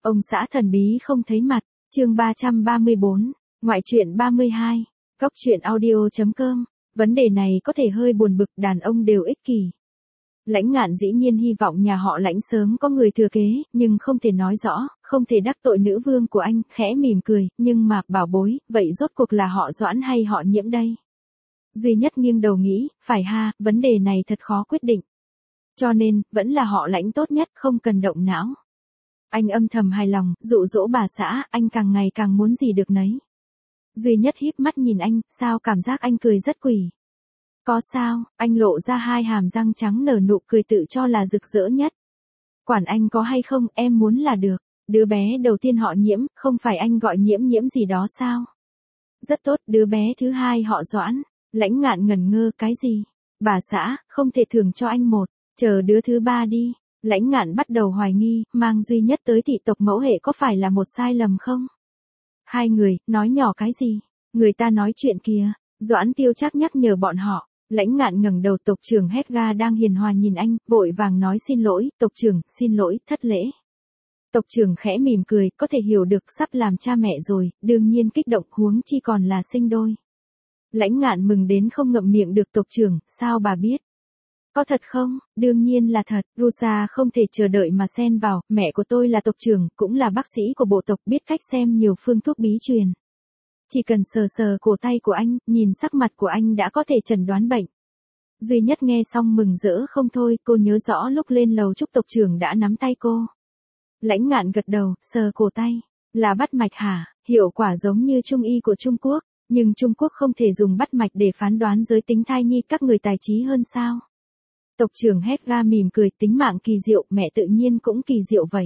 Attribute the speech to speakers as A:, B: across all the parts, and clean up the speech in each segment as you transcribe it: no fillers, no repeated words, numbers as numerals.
A: Ông xã thần bí không thấy mặt, chương 334, ngoại truyện 32, góc truyện audio.com, vấn đề này có thể hơi buồn bực, đàn ông đều ích kỷ. Lãnh Ngạn dĩ nhiên hy vọng nhà họ Lãnh sớm có người thừa kế, nhưng không thể nói rõ, không thể đắc tội nữ vương của anh, khẽ mỉm cười, nhưng mà, bảo bối, vậy rốt cuộc là họ Doãn hay họ Nhiễm đây? Duy Nhất nghiêng đầu nghĩ, phải ha, vấn đề này thật khó quyết định. Cho nên, vẫn là họ Lãnh tốt nhất, không cần động não. Anh âm thầm hài lòng, dụ dỗ bà xã, anh càng ngày càng muốn gì được nấy. Duy Nhất híp mắt nhìn anh, sao cảm giác anh cười rất quỷ. Có sao, anh lộ ra hai hàm răng trắng nở nụ cười tự cho là rực rỡ nhất. Quản anh có hay không, em muốn là được. Đứa bé đầu tiên họ Nhiễm, không phải anh gọi Nhiễm gì đó sao? Rất tốt, đứa bé thứ hai họ Doãn. Lãnh Ngạn ngẩn ngơ, cái gì? Bà xã, không thể thưởng cho anh một, chờ đứa thứ ba đi. Lãnh Ngạn bắt đầu hoài nghi, mang Duy Nhất tới thị tộc mẫu hệ có phải là một sai lầm không? Hai người, nói nhỏ cái gì? Người ta nói chuyện kìa. Doãn Tiêu Trác nhắc nhở bọn họ. Lãnh Ngạn ngẩng đầu, tộc trưởng Hedga đang hiền hòa nhìn anh, vội vàng nói xin lỗi, tộc trưởng, xin lỗi, thất lễ. Tộc trưởng khẽ mỉm cười, có thể hiểu được sắp làm cha mẹ rồi, đương nhiên kích động, huống chi còn là sinh đôi. Lãnh Ngạn mừng đến không ngậm miệng được, tộc trưởng, sao bà biết? Có thật không? Đương nhiên là thật, Rusa không thể chờ đợi mà xen vào, mẹ của tôi là tộc trưởng, cũng là bác sĩ của bộ tộc, biết cách xem nhiều phương thuốc bí truyền. Chỉ cần sờ sờ cổ tay của anh, nhìn sắc mặt của anh đã có thể chẩn đoán bệnh. Duy Nhất nghe xong mừng rỡ không thôi, cô nhớ rõ lúc lên lầu chúc tộc trưởng đã nắm tay cô. Lãnh Ngạn gật đầu, sờ cổ tay, là bắt mạch hả? Hiệu quả giống như trung y của Trung Quốc, nhưng Trung Quốc không thể dùng bắt mạch để phán đoán giới tính thai nhi, các người tài trí hơn sao? Tộc trưởng Hedga mỉm cười, tính mạng kỳ diệu, mẹ tự nhiên cũng kỳ diệu vậy.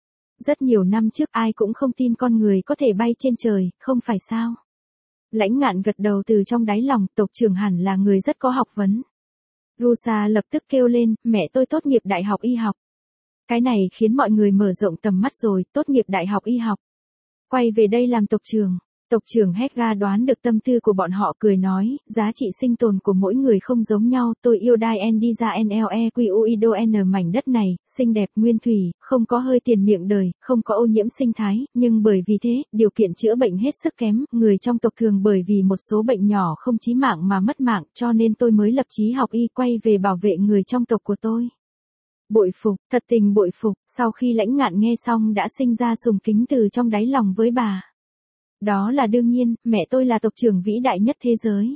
A: Rất nhiều năm trước ai cũng không tin con người có thể bay trên trời, không phải sao? Lãnh Ngạn gật đầu từ trong đáy lòng, tộc trưởng hẳn là người rất có học vấn. Rusa lập tức kêu lên, mẹ tôi tốt nghiệp đại học y học. Cái này khiến mọi người mở rộng tầm mắt rồi, tốt nghiệp đại học y học. Quay về đây làm tộc trưởng. Tộc trưởng Hedga đoán được tâm tư của bọn họ, cười nói, giá trị sinh tồn của mỗi người không giống nhau, tôi yêu Diandiza NLEQUIDON mảnh đất này, xinh đẹp nguyên thủy, không có hơi tiền miệng đời, không có ô nhiễm sinh thái, nhưng bởi vì thế, điều kiện chữa bệnh hết sức kém, người trong tộc thường bởi vì một số bệnh nhỏ không chí mạng mà mất mạng, cho nên tôi mới lập chí học y, quay về bảo vệ người trong tộc của tôi. Bội phục, thật tình bội phục, sau khi Lãnh Ngạn nghe xong đã sinh ra sùng kính từ trong đáy lòng với bà. Đó là đương nhiên, mẹ tôi là tộc trưởng vĩ đại nhất thế giới.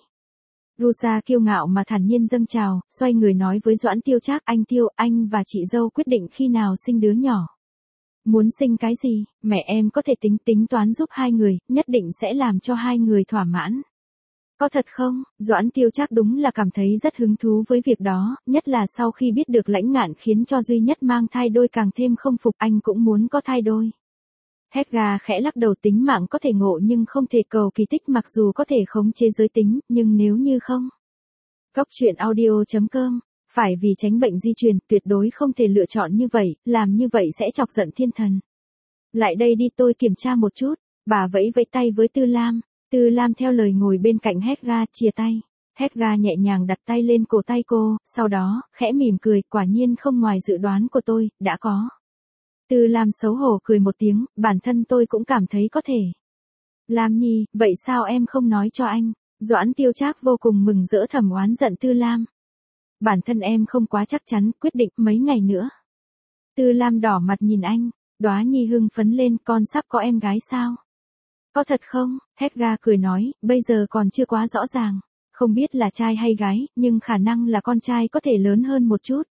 A: Rusa kiêu ngạo mà thản nhiên dâng trào, xoay người nói với Doãn Tiêu Trác, anh Tiêu, anh và chị dâu quyết định khi nào sinh đứa nhỏ. Muốn sinh cái gì, mẹ em có thể tính toán giúp hai người, nhất định sẽ làm cho hai người thỏa mãn. Có thật không? Doãn Tiêu Trác đúng là cảm thấy rất hứng thú với việc đó, nhất là sau khi biết được Lãnh Ngạn khiến cho Duy Nhất mang thai đôi càng thêm không phục, anh cũng muốn có thai đôi. Hedga khẽ lắc đầu, tính mạng có thể ngộ nhưng không thể cầu kỳ tích, mặc dù có thể khống chế giới tính, nhưng nếu như không. Góc truyện audio.com, phải vì tránh bệnh di truyền, tuyệt đối không thể lựa chọn như vậy, làm như vậy sẽ chọc giận thiên thần. Lại đây đi, tôi kiểm tra một chút, bà vẫy tay với Tư Lam. Tư Lam theo lời ngồi bên cạnh Hedga, chia tay. Hedga nhẹ nhàng đặt tay lên cổ tay cô, sau đó, khẽ mỉm cười, quả nhiên không ngoài dự đoán của tôi, đã có. Tư Lam xấu hổ cười một tiếng, bản thân tôi cũng cảm thấy có thể. Lam Nhi, vậy sao em không nói cho anh? Doãn Tiêu Trác vô cùng mừng rỡ, thầm oán giận Tư Lam. Bản thân em không quá chắc chắn, quyết định mấy ngày nữa. Tư Lam đỏ mặt nhìn anh, Đóa Nhi hưng phấn lên, con sắp có em gái sao? Có thật không? Hedga cười nói, bây giờ còn chưa quá rõ ràng, không biết là trai hay gái, nhưng khả năng là con trai có thể lớn hơn một chút.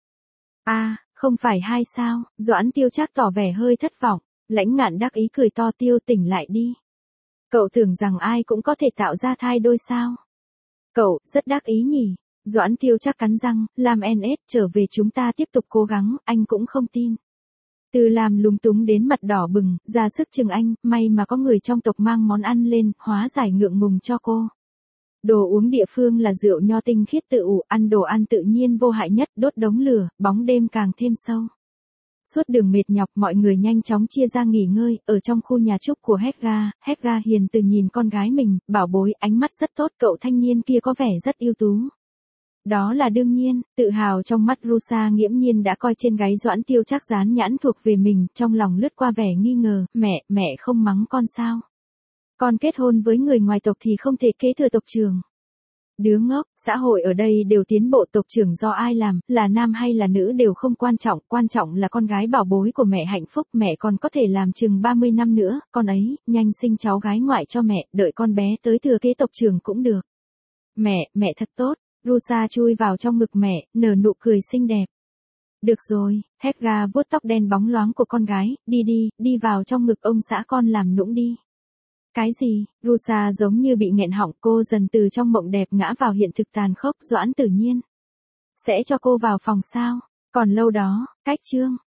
A: À, không phải hai sao? Doãn Tiêu Trác tỏ vẻ hơi thất vọng. Lãnh Ngạn đắc ý cười to, Tiêu, tỉnh lại đi. Cậu tưởng rằng ai cũng có thể tạo ra thai đôi sao? Cậu, rất đắc ý nhỉ? Doãn Tiêu Trác cắn răng, Lam NS, trở về chúng ta tiếp tục cố gắng, anh cũng không tin. Tư Lam lúng túng đến mặt đỏ bừng, ra sức chừng anh, may mà có người trong tộc mang món ăn lên, hóa giải ngượng ngùng cho cô. Đồ uống địa phương là rượu nho tinh khiết tự ủ, ăn đồ ăn tự nhiên vô hại nhất, đốt đống lửa, bóng đêm càng thêm sâu. Suốt đường mệt nhọc, mọi người nhanh chóng chia ra nghỉ ngơi, ở trong khu nhà trúc của Hedga hiền từ nhìn con gái mình, bảo bối, ánh mắt rất tốt, cậu thanh niên kia có vẻ rất ưu tú. Đó là đương nhiên, tự hào trong mắt Rusa nghiễm nhiên đã coi trên gáy Doãn Tiêu Trác dán nhãn thuộc về mình, trong lòng lướt qua vẻ nghi ngờ, mẹ không mắng con sao? Con kết hôn với người ngoài tộc thì không thể kế thừa tộc trưởng. Đứa ngốc, xã hội ở đây đều tiến bộ, tộc trưởng do ai làm, là nam hay là nữ đều không quan trọng là con gái bảo bối của mẹ hạnh phúc, mẹ còn có thể làm chừng 30 năm nữa, con ấy, nhanh sinh cháu gái ngoại cho mẹ, đợi con bé tới thừa kế tộc trưởng cũng được. Mẹ thật tốt, Rusa chui vào trong ngực mẹ, nở nụ cười xinh đẹp. Được rồi, Helga vuốt tóc đen bóng loáng của con gái, đi vào trong ngực ông xã con làm nũng đi. Cái gì? Rusa giống như bị nghẹn họng, cô dần từ trong mộng đẹp ngã vào hiện thực tàn khốc. Doãn Tử Nhiên sẽ cho cô vào phòng sao? Còn lâu đó, cách chương.